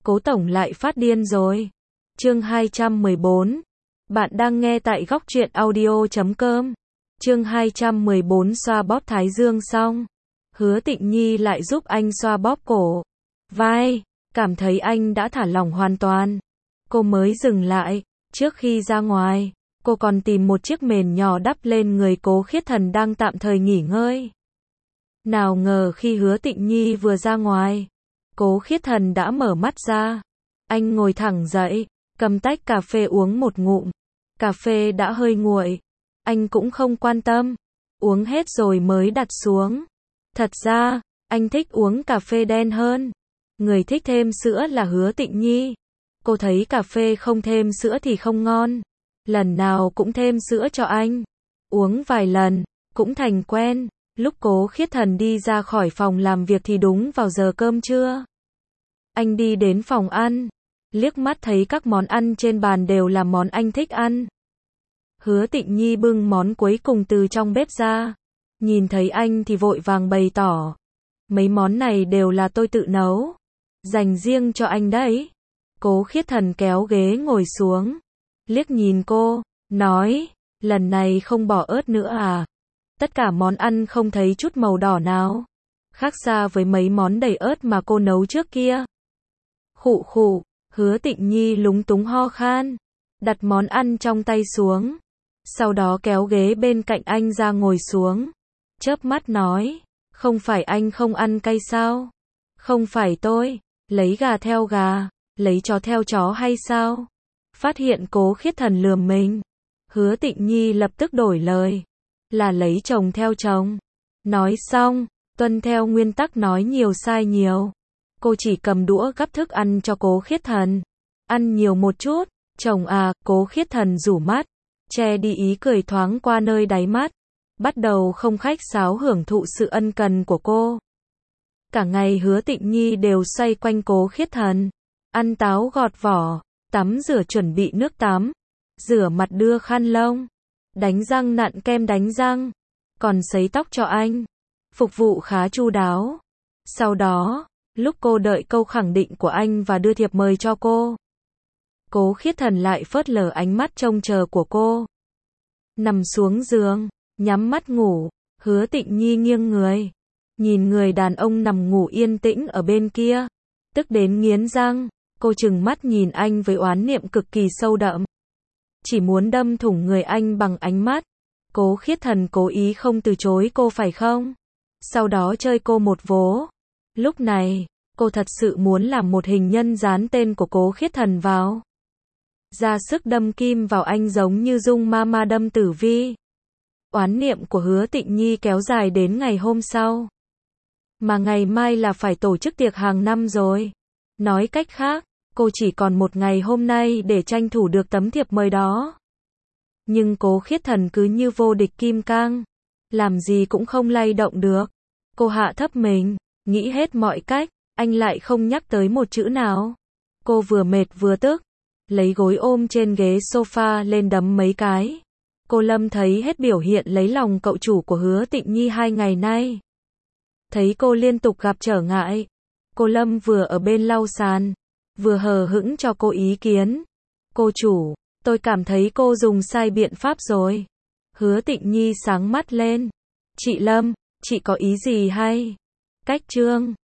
Cố tổng lại phát điên rồi. Chương 214. Bạn đang nghe tại góc truyện audio.com. Chương 214 xoa bóp thái dương xong. Hứa Tịnh Nhi lại giúp anh xoa bóp cổ, vai, cảm thấy anh đã thả lỏng hoàn toàn. Cô mới dừng lại. Trước khi ra ngoài, cô còn tìm một chiếc mền nhỏ đắp lên người Cố Khiết Thần đang tạm thời nghỉ ngơi. Nào ngờ khi Hứa Tịnh Nhi vừa ra ngoài, Cố Khiết Thần đã mở mắt ra. Anh ngồi thẳng dậy, cầm tách cà phê uống một ngụm. Cà phê đã hơi nguội, anh cũng không quan tâm, uống hết rồi mới đặt xuống. Thật ra, anh thích uống cà phê đen hơn. Người thích thêm sữa là Hứa Tịnh Nhi. Cô thấy cà phê không thêm sữa thì không ngon. Lần nào cũng thêm sữa cho anh. Uống vài lần, cũng thành quen. Lúc Cố Khiết Thần đi ra khỏi phòng làm việc thì đúng vào giờ cơm trưa. Anh đi đến phòng ăn, liếc mắt thấy các món ăn trên bàn đều là món anh thích ăn. Hứa Tịnh Nhi bưng món cuối cùng từ trong bếp ra. Nhìn thấy anh thì vội vàng bày tỏ. Mấy món này đều là tôi tự nấu. Dành riêng cho anh đấy. Cố Khiết Thần kéo ghế ngồi xuống. Liếc nhìn cô, nói, lần này không bỏ ớt nữa à? Tất cả món ăn không thấy chút màu đỏ nào. Khác xa với mấy món đầy ớt mà cô nấu trước kia. Khụ khụ, Hứa Tịnh Nhi lúng túng ho khan. Đặt món ăn trong tay xuống. Sau đó kéo ghế bên cạnh anh ra ngồi xuống. Chớp mắt nói, không phải anh không ăn cay sao? Không phải tôi, lấy gà theo gà, lấy chó theo chó hay sao? Phát hiện Cố Khiết Thần lườm mình. Hứa Tịnh Nhi lập tức đổi lời. Là lấy chồng theo chồng. Nói xong, tuân theo nguyên tắc nói nhiều sai nhiều. Cô chỉ cầm đũa gắp thức ăn cho Cố Khiết Thần. Ăn nhiều một chút, chồng à, Cố Khiết Thần rủ mắt. Che đi ý cười thoáng qua nơi đáy mắt. Bắt đầu không khách sáo hưởng thụ sự ân cần của cô. Cả ngày Hứa Tịnh Nhi đều xoay quanh Cố Khiết Thần. Ăn táo gọt vỏ, tắm rửa chuẩn bị nước tắm, rửa mặt đưa khăn lông, đánh răng nặn kem đánh răng, còn sấy tóc cho anh. Phục vụ khá chu đáo. Sau đó, lúc cô đợi câu khẳng định của anh và đưa thiệp mời cho cô, Cố Khiết Thần lại phớt lờ ánh mắt trông chờ của cô. Nằm xuống giường, nhắm mắt ngủ. Hứa Tịnh Nhi nghiêng người, nhìn người đàn ông nằm ngủ yên tĩnh ở bên kia, tức đến nghiến răng. Cô trừng mắt nhìn anh với oán niệm cực kỳ sâu đậm. Chỉ muốn đâm thủng người anh bằng ánh mắt. Cố Khiết Thần cố ý không từ chối cô phải không? Sau đó chơi cô một vố. Lúc này, cô thật sự muốn làm một hình nhân dán tên của Cố Khiết Thần vào. Ra sức đâm kim vào anh giống như Dung Mama đâm Tử Vi. Oán niệm của Hứa Tịnh Nhi kéo dài đến ngày hôm sau. Mà ngày mai là phải tổ chức tiệc hàng năm rồi. Nói cách khác, cô chỉ còn một ngày hôm nay để tranh thủ được tấm thiệp mời đó. Nhưng Cố Khiết Thần cứ như vô địch kim cang, làm gì cũng không lay động được. Cô hạ thấp mình, nghĩ hết mọi cách, anh lại không nhắc tới một chữ nào. Cô vừa mệt vừa tức, lấy gối ôm trên ghế sofa lên đấm mấy cái. Cô Lâm thấy hết biểu hiện lấy lòng cậu chủ của Hứa Tịnh Nhi 2 ngày nay. Thấy cô liên tục gặp trở ngại, cô Lâm vừa ở bên lau sàn, vừa hờ hững cho cô ý kiến. Cô chủ, tôi cảm thấy cô dùng sai biện pháp rồi. Hứa Tịnh Nhi sáng mắt lên. Chị Lâm, chị có ý gì hay? Cách chương